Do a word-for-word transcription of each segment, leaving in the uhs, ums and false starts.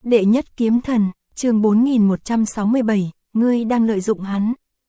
Đệ nhất kiếm thần, chương bốn nghìn một trăm sáu mươi bảy, ngươi đang lợi dụng hắn.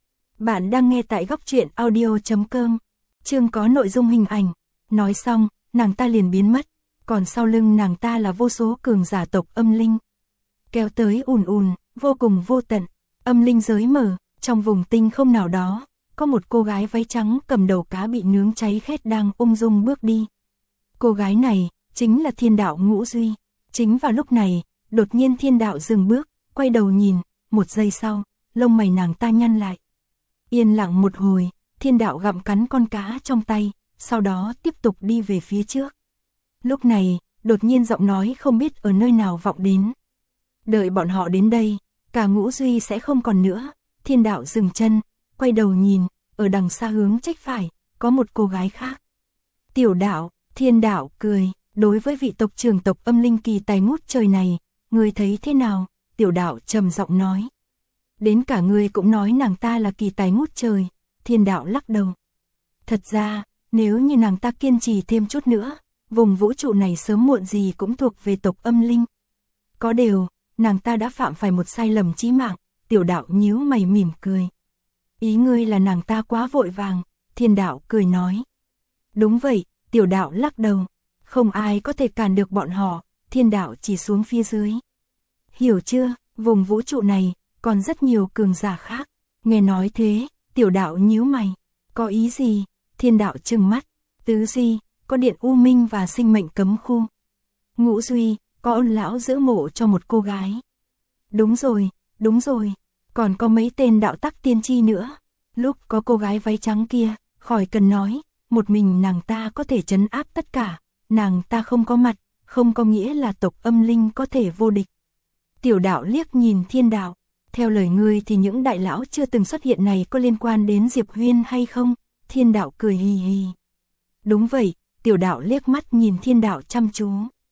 Bạn đang nghe tại góc truyện audio chấm com. Chương có nội dung hình ảnh. Nói xong, nàng ta liền biến mất, còn sau lưng nàng ta là vô số cường giả tộc âm linh. Kéo tới ùn ùn, vô cùng vô tận, âm linh giới mở, trong vùng tinh không nào đó, có một cô gái váy trắng cầm đầu cá bị nướng cháy khét đang ung dung bước đi. Cô gái này, chính là Thiên Đạo Ngũ Duy. Chính vào lúc này, đột nhiên Thiên Đạo dừng bước, quay đầu nhìn, một giây sau, lông mày nàng ta nhăn lại. Yên lặng một hồi, Thiên Đạo gặm cắn con cá trong tay, sau đó tiếp tục đi về phía trước. Lúc này, đột nhiên giọng nói không biết ở nơi nào vọng đến. Đợi bọn họ đến đây, cả Ngũ Duy sẽ không còn nữa. Thiên Đạo dừng chân, quay đầu nhìn, ở đằng xa hướng trách phải, có một cô gái khác. Tiểu Đạo, Thiên Đạo cười, đối với vị tộc trưởng tộc âm linh kỳ tài ngút trời này, ngươi thấy thế nào? Tiểu Đạo trầm giọng nói. Đến cả ngươi cũng nói nàng ta là kỳ tài ngút trời. Thiên Đạo lắc đầu. Thật ra, nếu như nàng ta kiên trì thêm chút nữa, vùng vũ trụ này sớm muộn gì cũng thuộc về tộc âm linh. Có điều, nàng ta đã phạm phải một sai lầm chí mạng. Tiểu Đạo nhíu mày mỉm cười. Ý ngươi là nàng ta quá vội vàng. Thiên Đạo cười nói. Đúng vậy. Tiểu Đạo lắc đầu. Không ai có thể cản được bọn họ. Thiên Đạo chỉ xuống phía dưới. Hiểu chưa, vùng vũ trụ này còn rất nhiều cường giả khác. Nghe nói thế, Tiểu Đạo nhíu mày. Có ý gì? Thiên Đạo trừng mắt. Tứ Duy, có điện u minh và sinh mệnh cấm khu. Ngũ Duy, có ôn lão giữ mộ cho một cô gái. Đúng rồi, đúng rồi. Còn có mấy tên đạo tắc tiên tri nữa. Lúc có cô gái váy trắng kia, khỏi cần nói, một mình nàng ta có thể trấn áp tất cả. Nàng ta không có mặt, không có nghĩa là tộc âm linh có thể vô địch. Tiểu Đạo liếc nhìn Thiên Đạo. Theo lời ngươi thì những đại lão chưa từng xuất hiện này có liên quan đến Diệp Huyên hay không? Thiên Đạo cười hì hì. Đúng vậy. Tiểu Đạo liếc mắt nhìn Thiên Đạo chăm chú.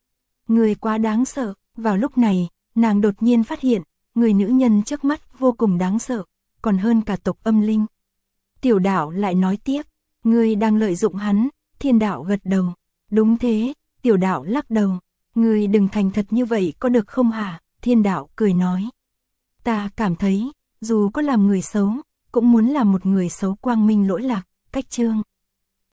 Người quá đáng sợ. Vào lúc này, nàng đột nhiên phát hiện, người nữ nhân trước mắt vô cùng đáng sợ, còn hơn cả tộc âm linh. Tiểu Đạo lại nói tiếp, ngươi đang lợi dụng hắn. Thiên Đạo gật đầu. Đúng thế. Tiểu Đạo lắc đầu. Ngươi đừng thành thật như vậy có được không hả? Thiên Đạo cười nói. Ta cảm thấy, dù có làm người xấu, cũng muốn làm một người xấu quang minh lỗi lạc, cách chương.